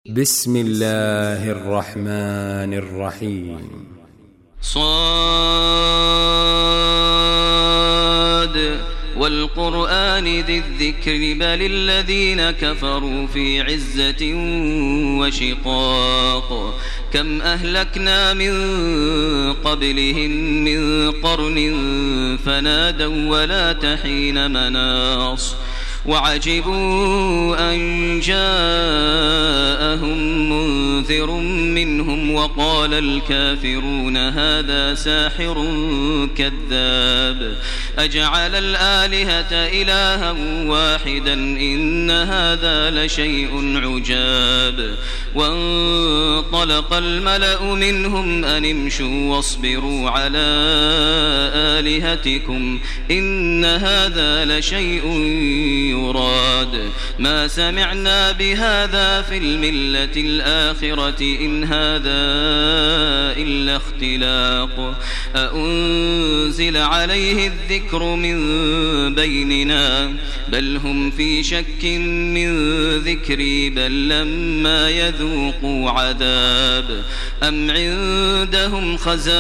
بسم الله الرحمن الرحيم. صاد والقرآن ذي الذكر بل الذين كفروا في عزة وشقاق كم أهلكنا من قبلهم من قرن فنادوا ولا تحين مناص وعجبوا أن جاءهم منذر منهم وقال الكافرون هذا ساحر كذاب أجعل الآلهة إلها واحدا إن هذا لشيء عجاب وانطلق الملأ منهم أن امشوا واصبروا على آلهتكم إن هذا لشيء يراد ما سمعنا بهذا في الملة الآخرة إن هذا إلا اختلاق أأنزل عليه الذكر من بيننا بل هم في شك من ذكري بل لما يذوقوا عذاب أم عندهم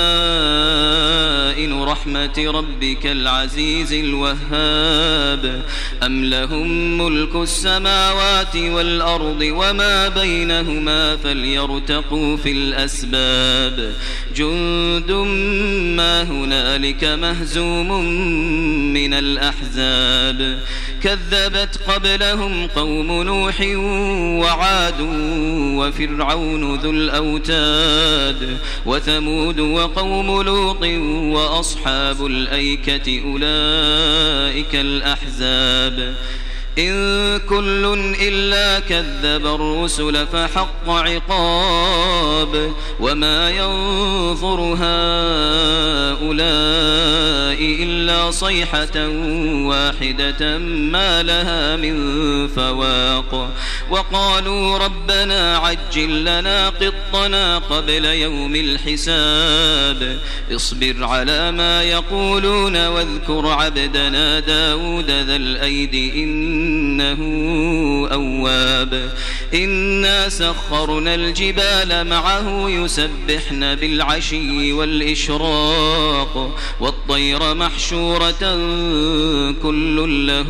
خزائن رحمة ربك العزيز الوهاب أم لهم ملك السماوات والأرض وما بينهما فليرتقوا في الأسباب جند ما هنالك مهزوم من الأحزاب كذبت قبلهم قوم نوح وعاد وفرعون ذو الأوتاد وثمود وقوم لوط وأصحاب الأيكة أولئك الأحزاب إن كل إلا كذب الرسل فحق عقاب وما ينظر هؤلاء إلا صيحة واحدة ما لها من فواق وقالوا ربنا عجل لنا قطنا قبل يوم الحساب اصبر على ما يقولون واذكر عبدنا داود ذا الأيد إنه أواب إنا سخرنا الجبال معه يسبحن بالعشي والإشراق والطير محشورة كل له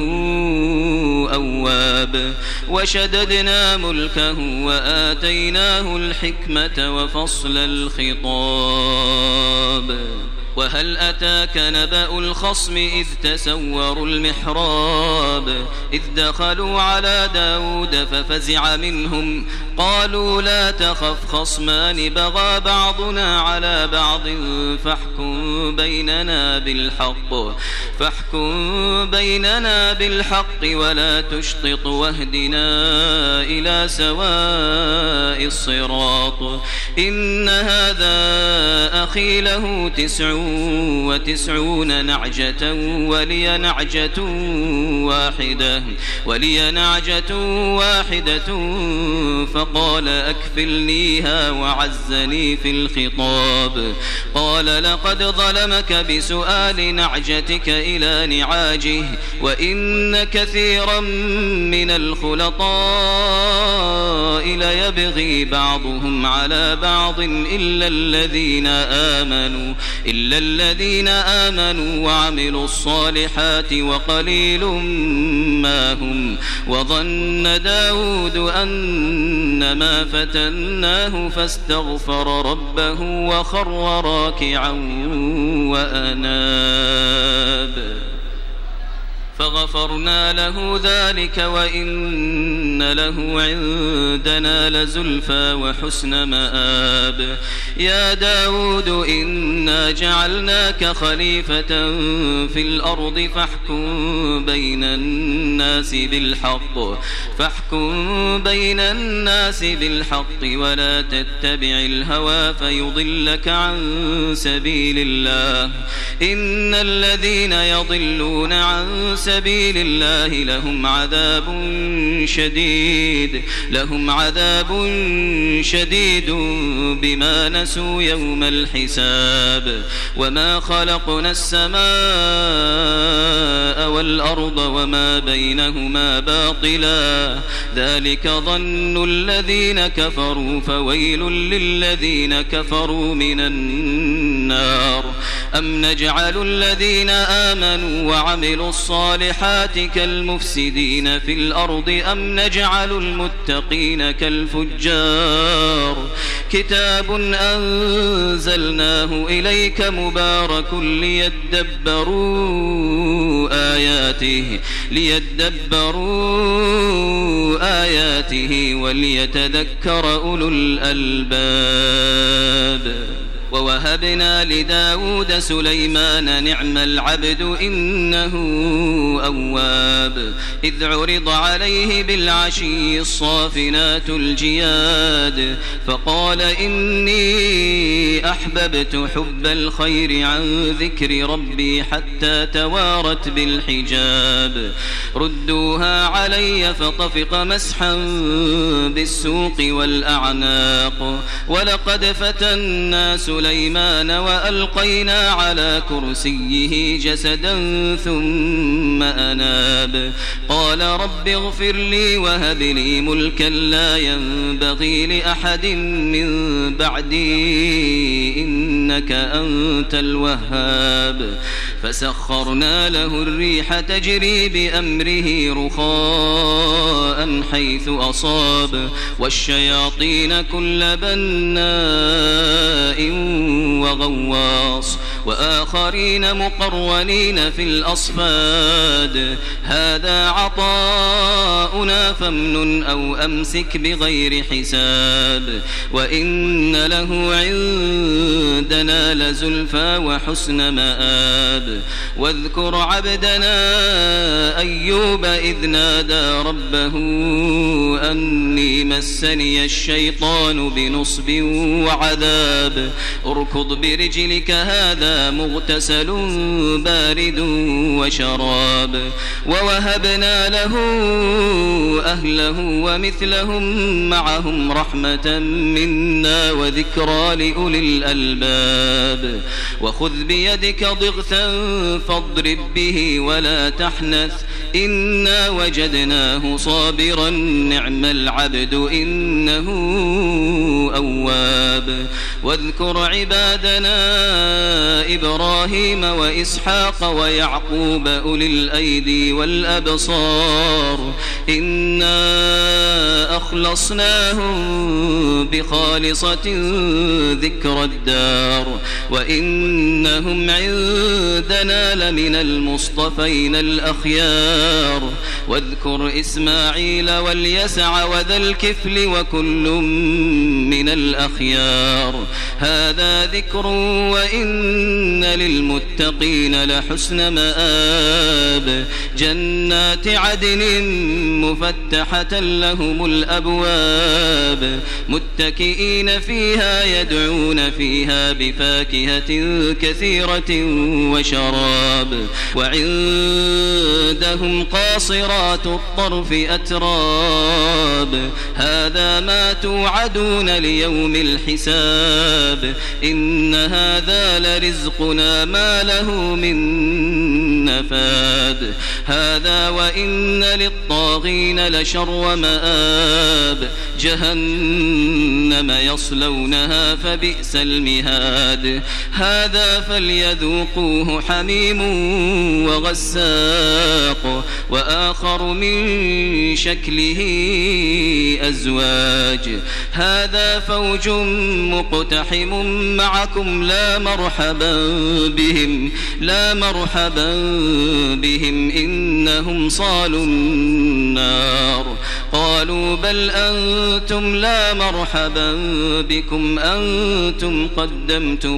أواب وشددنا ملكه وآتيناه الحكمة وفصل الخطاب وهل أتاك نبأ الخصم إذ تسوروا المحراب إذ دخلوا على داود ففزع منهم قالوا لا تخف خصمان بغى بعضنا على بعض فاحكم بيننا بالحق ولا تشطط واهدنا إلى سواء الصراط إن هذا أخي له 99 نعجة ولي نعجة واحدة فقال أكفلنيها وعزني في الخطاب قال لقد ظلمك بسؤال نعجتك إلى نعاجه وإن كثيرا من الخلطاء ليبغي بعضهم على بعض إلا الذين آمنوا وعملوا الصالحات وقليل ما هم وظن داود أنما فتناه فاستغفر ربه وخر راكعا وأناب فغفرنا له ذلك وإن له عندنا لزلفى وحسن مآب يا داود إنا جعلناك خليفة في الأرض فاحكم بين الناس بالحق ولا تتبع الهوى فيضلك عن سبيل الله إن الذين يضلون عن سبيل الله لهم عذاب شديد بما نسوا يوم الحساب. وما خلقنا السماء والأرض وما بينهما باطلا ذلك ظن الذين كفروا فويل للذين كفروا من النار. أم نجعل الذين آمنوا وعملوا الصالحات كالمفسدين في الأرض أم نجعل المتقين كالفجار. كتاب أنزلناه إليك مبارك ليدبروا آياته وليتذكر أولو الألباب. ووهبنا لداود سليمان نعم العبد إنه أواب. إذ عرض عليه بالعشي الصافنات الجياد فقال إني أحببت حب الخير عن ذكر ربي حتى توارت بالحجاب. ردوها علي فطفق مسحا بالسوق والأعناق. ولقد فتنا سليمان وألقينا على كرسيه جسدا ثم أناب. قال رب اغفر لي وهب لي ملكا لا ينبغي لأحد من بعدي إنك أنت الوهاب. فسخرنا له الريح تجري بأمره رخاء حيث أصاب والشياطين كل بناء وغواص وآخرين مقرنين في الأصفاد. هذا عطاؤنا فامنن أو أمسك بغير حساب. وإن له عندنا لزلفى وحسن مآب. واذكر عبدنا أيوب إذ نادى ربه أني مسني الشيطان بنصب وعذاب. اركض برجلك هذا مغتسل بارد وشراب. ووهبنا له أهله ومثلهم معهم رحمة منا وذكرى لأولي الألباب. وخذ بيدك ضغثا فاضرب به ولا تحنث إنا وجدناه صابرا نعم العبد إنه أواب. واذكر عبادنا إبراهيم وإسحاق ويعقوب أولي الأيدي والأبصار إنا أخلصناهم بخالصة ذكر الدار وإنهم عندنا لمن المصطفين الأخيار. واذكر إسماعيل واليسع وذا الكفل وكل من الأخيار. هذا ذكر وإن للمتقين لحسن مآب. جنات عدن مفتحة لهم الأبواب متكئين فيها يدعون فيها بفاكهة كثيرة وشراب. وعندهم قاصرات الطرف أتراب. هذا ما توعدون ليوم الحساب. إن هذا لرزقنا ما له من نفاد. هذا وإن للطاغين لشر مآب. جهنم يصلونها فبئس المهاد. هذا فليذوقوه حميم وغساق وآخر من شكله أزواج. هذا فوج مقتحم معكم لا مرحبا بهم إنهم صالوا النار. قالوا بل أنتم لا مرحبا بكم أنتم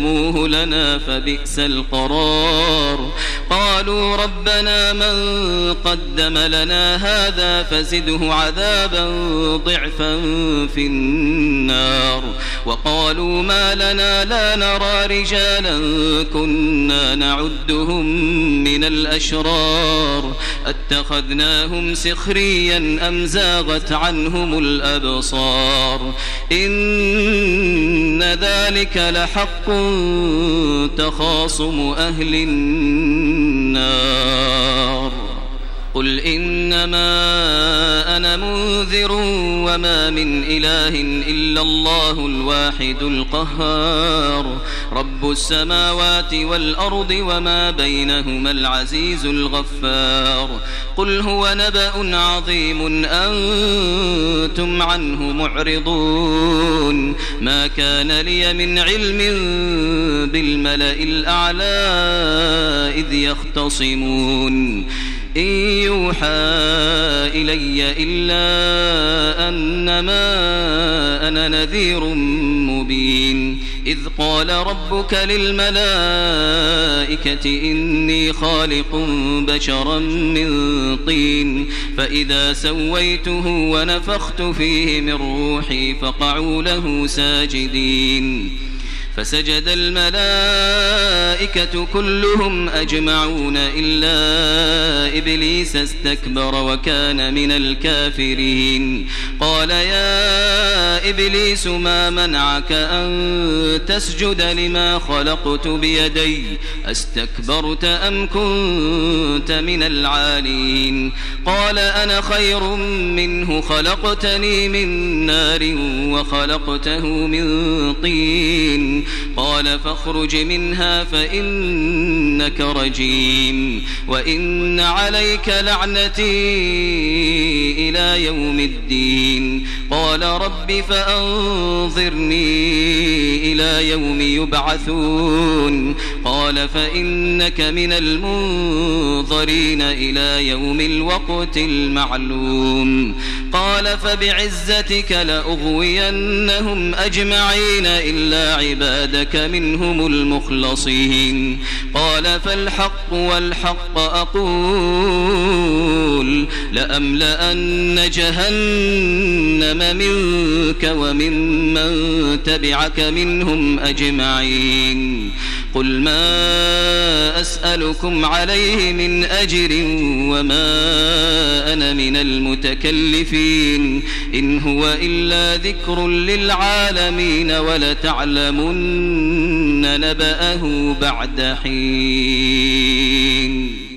قدمتموه لنا فبئس القرار. قالوا ربنا من قدم لنا هذا فزده عذابا ضعفا في النار. وقالوا ما لنا لا نرى رجالا كنا نعدهم من الأشرار اتخذناهم سخريا أم زاغت عنهم الأبصار إن ذلك لحق تخاصم أهل النار. قل إنما أنا منذر وما من إله إلا الله الواحد القهار رب السماوات والأرض وما بينهما العزيز الغفار. قل هو نبأ عظيم أنتم عنه معرضون ما كان لي من علم بالملأ الأعلى إذ يختصمون إن يوحى إلي إلا أنما أنا نذير مبين. إذ قال ربك للملائكة إني خالق بشرا من طين فإذا سويته ونفخت فيه من روحي فقعوا له ساجدين. فسجد الملائكة كلهم أجمعون إلا إبليس استكبر وكان من الكافرين. قال يا إبليس ما منعك أن تسجد لما خلقت بيدي أستكبرت أم كنت من العالين؟ قال أنا خير منه خلقتني من نار وخلقته من طين قال فاخرج منها فإنك رجيم وإن عليك لعنتي إلى يوم الدين. قال رب فأنظرني إلى يوم يبعثون. قال فإنك من المنظرين إلى يوم الوقت المعلوم. قال فبعزتك لأغوينهم أجمعين إلا عبادك منهم المخلصين. قال فالحق والحق أقول لأملأن جهنم منك وممن تبعك منهم أجمعين. قل ما أسألكم عليه من أجر وما أنا من المتكلفين إن هو إلا ذكر للعالمين ولتعلمن نبأه بعد حين.